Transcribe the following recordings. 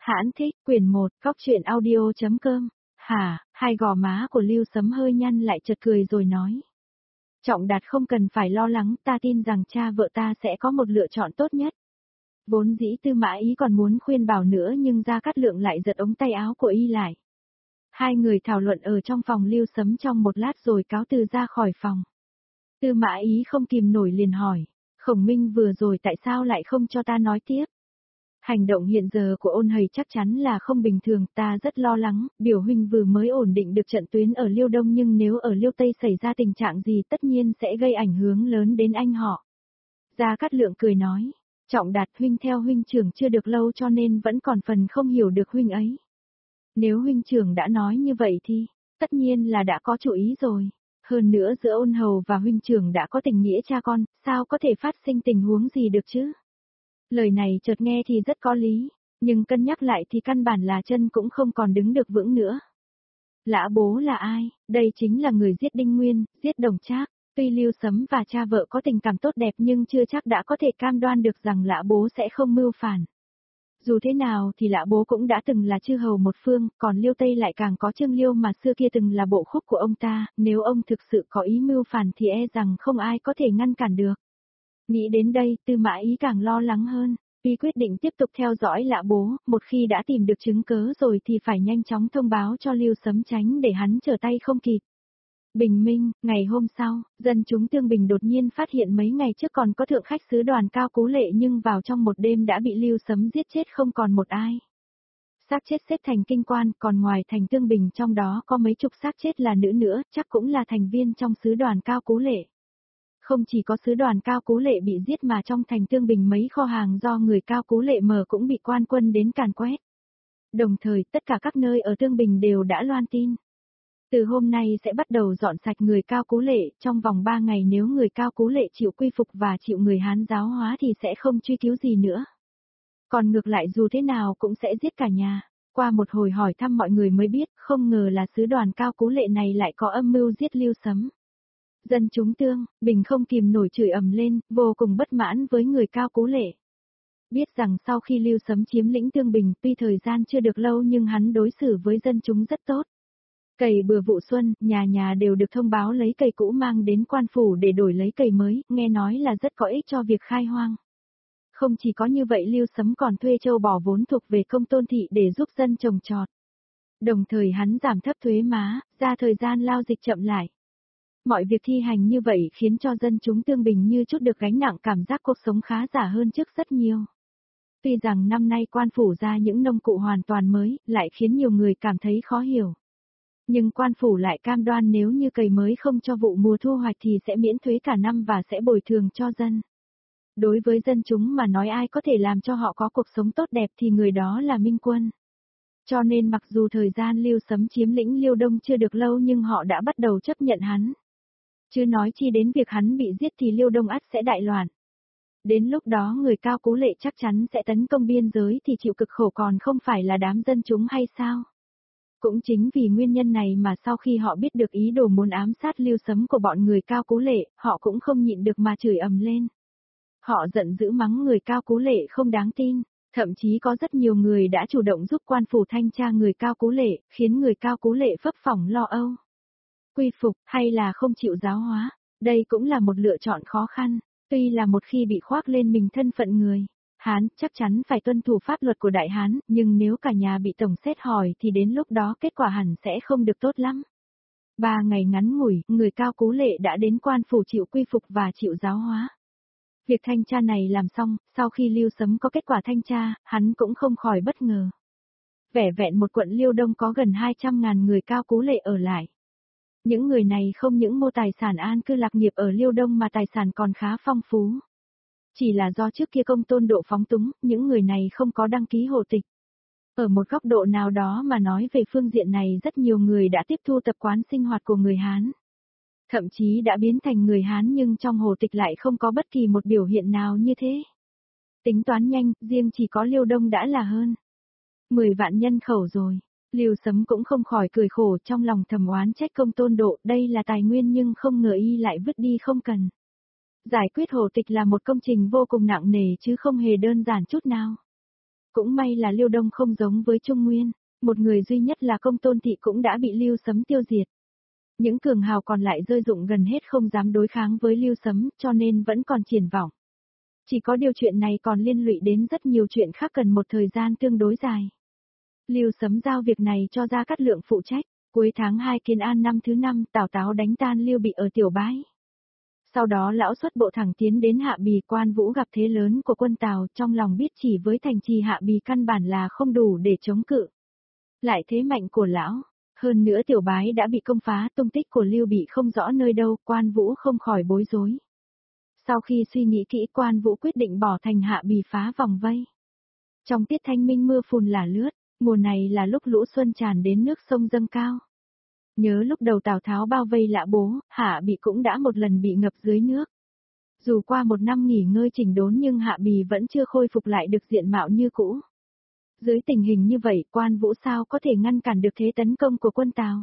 Hãn thích, quyển 1, góc truyện audio.com. Hả, hai gò má của Lưu Sấm hơi nhăn lại chợt cười rồi nói. Trọng Đạt không cần phải lo lắng, ta tin rằng cha vợ ta sẽ có một lựa chọn tốt nhất. Vốn dĩ Tư Mã Ý còn muốn khuyên bảo nữa nhưng Gia Cát Lượng lại giật ống tay áo của y lại. Hai người thảo luận ở trong phòng Lưu Sấm trong một lát rồi cáo từ ra khỏi phòng. Tư Mã Ý không kìm nổi liền hỏi, Khổng Minh vừa rồi tại sao lại không cho ta nói tiếp? Hành động hiện giờ của Ôn Hầy chắc chắn là không bình thường, ta rất lo lắng, biểu huynh vừa mới ổn định được trận tuyến ở Liêu Đông nhưng nếu ở Liêu Tây xảy ra tình trạng gì tất nhiên sẽ gây ảnh hưởng lớn đến anh họ. Gia Cát Lượng cười nói, Trọng Đạt huynh theo huynh trưởng chưa được lâu cho nên vẫn còn phần không hiểu được huynh ấy. Nếu huynh trưởng đã nói như vậy thì, tất nhiên là đã có chủ ý rồi. Hơn nữa giữa Ôn Hầu và huynh trưởng đã có tình nghĩa cha con, sao có thể phát sinh tình huống gì được chứ? Lời này chợt nghe thì rất có lý, nhưng cân nhắc lại thì căn bản là chân cũng không còn đứng được vững nữa. Lã Bố là ai? Đây chính là người giết Đinh Nguyên, giết Đồng Trác. Tuy Lưu Sấm và cha vợ có tình cảm tốt đẹp nhưng chưa chắc đã có thể cam đoan được rằng Lã Bố sẽ không mưu phản. Dù thế nào thì Lã Bố cũng đã từng là chư hầu một phương, còn Liêu Tây lại càng có Trương Liêu mà xưa kia từng là bộ khúc của ông ta, nếu ông thực sự có ý mưu phản thì e rằng không ai có thể ngăn cản được. Nghĩ đến đây, Tư Mã Ý càng lo lắng hơn, y quyết định tiếp tục theo dõi Lã Bố, một khi đã tìm được chứng cớ rồi thì phải nhanh chóng thông báo cho Lưu Sấm tránh để hắn trở tay không kịp. Bình minh, ngày hôm sau, dân chúng Tương Bình đột nhiên phát hiện mấy ngày trước còn có thượng khách sứ Đoàn Cao Cú Lệ nhưng vào trong một đêm đã bị Lưu Sấm giết chết không còn một ai. Xác chết xếp thành kinh quan, còn ngoài thành Tương Bình trong đó có mấy chục xác chết là nữ nữa, chắc cũng là thành viên trong sứ Đoàn Cao Cú Lệ. Không chỉ có sứ Đoàn Cao Cú Lệ bị giết mà trong thành Tương Bình mấy kho hàng do người Cao Cú Lệ mở cũng bị quan quân đến càn quét. Đồng thời tất cả các nơi ở Tương Bình đều đã loan tin. Từ hôm nay sẽ bắt đầu dọn sạch người Cao Cú Lệ, trong vòng 3 ngày nếu người Cao Cú Lệ chịu quy phục và chịu người Hán giáo hóa thì sẽ không truy cứu gì nữa. Còn ngược lại dù thế nào cũng sẽ giết cả nhà. Qua một hồi hỏi thăm mọi người mới biết, không ngờ là sứ Đoàn Cao Cú Lệ này lại có âm mưu giết Lưu Sấm. Dân chúng Tương Bình không kìm nổi chửi ầm lên, vô cùng bất mãn với người Cao Cú Lệ. Biết rằng sau khi Lưu Sấm chiếm lĩnh Tương Bình tuy thời gian chưa được lâu nhưng hắn đối xử với dân chúng rất tốt. Cày bừa vụ xuân, nhà nhà đều được thông báo lấy cày cũ mang đến quan phủ để đổi lấy cày mới, nghe nói là rất có ích cho việc khai hoang. Không chỉ có như vậy Lưu Sấm còn thuê châu bò vốn thuộc về Công Tôn Thị để giúp dân trồng trọt. Đồng thời hắn giảm thấp thuế má, ra thời gian lao dịch chậm lại. Mọi việc thi hành như vậy khiến cho dân chúng Tương Bình như chút được gánh nặng cảm giác cuộc sống khá giả hơn trước rất nhiều. Tuy rằng năm nay quan phủ ra những nông cụ hoàn toàn mới, lại khiến nhiều người cảm thấy khó hiểu. Nhưng quan phủ lại cam đoan nếu như cày mới không cho vụ mùa thu hoạch thì sẽ miễn thuế cả năm và sẽ bồi thường cho dân. Đối với dân chúng mà nói ai có thể làm cho họ có cuộc sống tốt đẹp thì người đó là Minh Quân. Cho nên mặc dù thời gian Lưu Sấm chiếm lĩnh Liêu Đông chưa được lâu nhưng họ đã bắt đầu chấp nhận hắn. Chứ nói chi đến việc hắn bị giết thì Liêu Đông ắt sẽ đại loạn. Đến lúc đó người Cao Cú Lệ chắc chắn sẽ tấn công biên giới thì chịu cực khổ còn không phải là đám dân chúng hay sao? Cũng chính vì nguyên nhân này mà sau khi họ biết được ý đồ muốn ám sát Lưu Sấm của bọn người Cao Cú Lệ, họ cũng không nhịn được mà chửi ầm lên. Họ giận dữ mắng người Cao Cú Lệ không đáng tin, thậm chí có rất nhiều người đã chủ động giúp quan phủ thanh tra người Cao Cú Lệ, khiến người Cao Cú Lệ phấp phỏng lo âu. Quy phục hay là không chịu giáo hóa, đây cũng là một lựa chọn khó khăn, tuy là một khi bị khoác lên mình thân phận người Hán chắc chắn phải tuân thủ pháp luật của Đại Hán, nhưng nếu cả nhà bị tổng xét hỏi thì đến lúc đó kết quả hẳn sẽ không được tốt lắm. 3 ngày ngắn ngủi, người Cao Cú Lệ đã đến quan phủ chịu quy phục và chịu giáo hóa. Việc thanh tra này làm xong, sau khi Lưu Sấm có kết quả thanh tra, hắn cũng không khỏi bất ngờ. Vẻn vẹn một quận Liêu Đông có gần 200.000 người Cao Cú Lệ ở lại. Những người này không những mua tài sản an cư lạc nghiệp ở Liêu Đông mà tài sản còn khá phong phú. Chỉ là do trước kia Công Tôn Độ phóng túng, những người này không có đăng ký hộ tịch. Ở một góc độ nào đó mà nói về phương diện này rất nhiều người đã tiếp thu tập quán sinh hoạt của người Hán. Thậm chí đã biến thành người Hán nhưng trong hộ tịch lại không có bất kỳ một biểu hiện nào như thế. Tính toán nhanh, riêng chỉ có Liêu Đông đã là hơn 10 vạn nhân khẩu rồi. Lưu Sấm cũng không khỏi cười khổ trong lòng thầm oán trách Công Tôn Độ, đây là tài nguyên nhưng không ngờ y lại vứt đi không cần. Giải quyết hộ tịch là một công trình vô cùng nặng nề chứ không hề đơn giản chút nào. Cũng may là Liêu Đông không giống với Trung Nguyên, một người duy nhất là Công Tôn Thị cũng đã bị Lưu Sấm tiêu diệt. Những cường hào còn lại rơi rụng gần hết không dám đối kháng với Lưu Sấm, cho nên vẫn còn triển vọng. Chỉ có điều chuyện này còn liên lụy đến rất nhiều chuyện khác cần một thời gian tương đối dài. Lưu Sấm giao việc này cho Gia Cát Lượng phụ trách, cuối tháng 2 Kiến An năm thứ 5, Tào Tháo đánh tan Lưu Bị ở Tiểu Bái. Sau đó lão xuất bộ thẳng tiến đến Hạ Bì. Quan Vũ gặp thế lớn của quân Tào, trong lòng biết chỉ với thành trì Hạ Bì căn bản là không đủ để chống cự. Lại thế mạnh của lão, hơn nữa Tiểu Bái đã bị công phá, tung tích của Lưu Bị không rõ nơi đâu, Quan Vũ không khỏi bối rối. Sau khi suy nghĩ kỹ, Quan Vũ quyết định bỏ thành Hạ Bì phá vòng vây. Trong tiết thanh minh mưa phùn là lướt, mùa này là lúc lũ xuân tràn đến nước sông dâng cao. Nhớ lúc đầu Tào Tháo bao vây Lã Bố, Hạ Bì cũng đã một lần bị ngập dưới nước. Dù qua một năm nghỉ ngơi chỉnh đốn nhưng Hạ Bì vẫn chưa khôi phục lại được diện mạo như cũ. Dưới tình hình như vậy, Quan Vũ sao có thể ngăn cản được thế tấn công của quân Tào?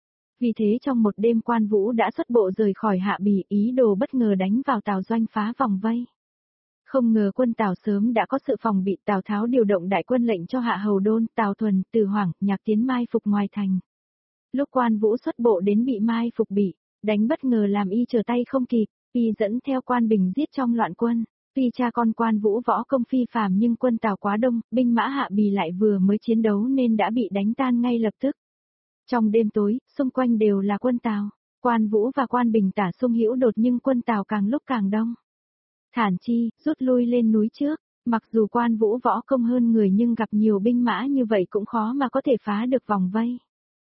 Vì thế trong một đêm Quan Vũ đã xuất bộ rời khỏi Hạ Bì, ý đồ bất ngờ đánh vào Tào doanh phá vòng vây. Không ngờ quân Tào sớm đã có sự phòng bị, Tào Tháo điều động đại quân lệnh cho Hạ Hầu Đôn, Tào Thuần, Từ Hoảng, Nhạc Tiến mai phục ngoài thành. Lúc Quan Vũ xuất bộ đến bị mai phục bị đánh bất ngờ làm y trở tay không kịp, y dẫn theo Quan Bình giết trong loạn quân. Tuy cha con Quan Vũ võ công phi phàm nhưng quân Tào quá đông, binh mã Hạ Bì lại vừa mới chiến đấu nên đã bị đánh tan ngay lập tức. Trong đêm tối, xung quanh đều là quân Tào, Quan Vũ và Quan Bình tả xung hữu đột nhưng quân Tào càng lúc càng đông. Thản chi, rút lui lên núi trước, mặc dù Quan Vũ võ công hơn người nhưng gặp nhiều binh mã như vậy cũng khó mà có thể phá được vòng vây.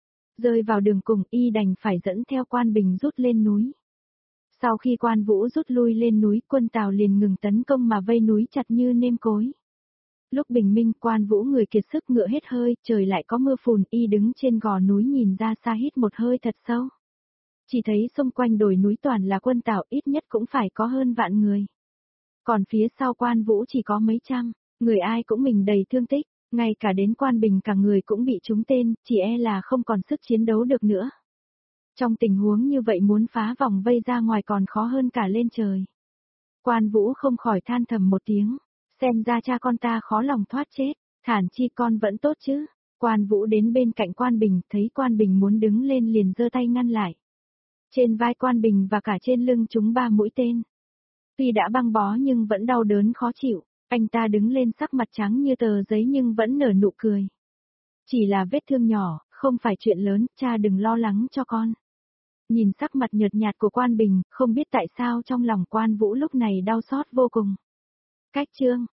Rơi vào đường cùng, y đành phải dẫn theo Quan Bình rút lên núi. Sau khi Quan Vũ rút lui lên núi, quân Tào liền ngừng tấn công mà vây núi chặt như nêm cối. Lúc bình minh, Quan Vũ người kiệt sức ngựa hết hơi, trời lại có mưa phùn, y đứng trên gò núi nhìn ra xa hít một hơi thật sâu. Chỉ thấy xung quanh đồi núi toàn là quân Tào, ít nhất cũng phải có hơn vạn người. Còn phía sau Quan Vũ chỉ có mấy trăm, người ai cũng mình đầy thương tích, ngay cả đến Quan Bình cả người cũng bị trúng tên, chỉ e là không còn sức chiến đấu được nữa. Trong tình huống như vậy muốn phá vòng vây ra ngoài còn khó hơn cả lên trời. Quan Vũ không khỏi than thầm một tiếng, xem ra cha con ta khó lòng thoát chết, Thản chi con vẫn tốt chứ. Quan Vũ đến bên cạnh Quan Bình, thấy Quan Bình muốn đứng lên liền giơ tay ngăn lại. Trên vai Quan Bình và cả trên lưng trúng 3 mũi tên. Tuy đã băng bó nhưng vẫn đau đớn khó chịu, anh ta đứng lên sắc mặt trắng như tờ giấy nhưng vẫn nở nụ cười. Chỉ là vết thương nhỏ, không phải chuyện lớn, cha đừng lo lắng cho con. Nhìn sắc mặt nhợt nhạt của Quan Bình, không biết tại sao trong lòng Quan Vũ lúc này đau xót vô cùng. Cách chương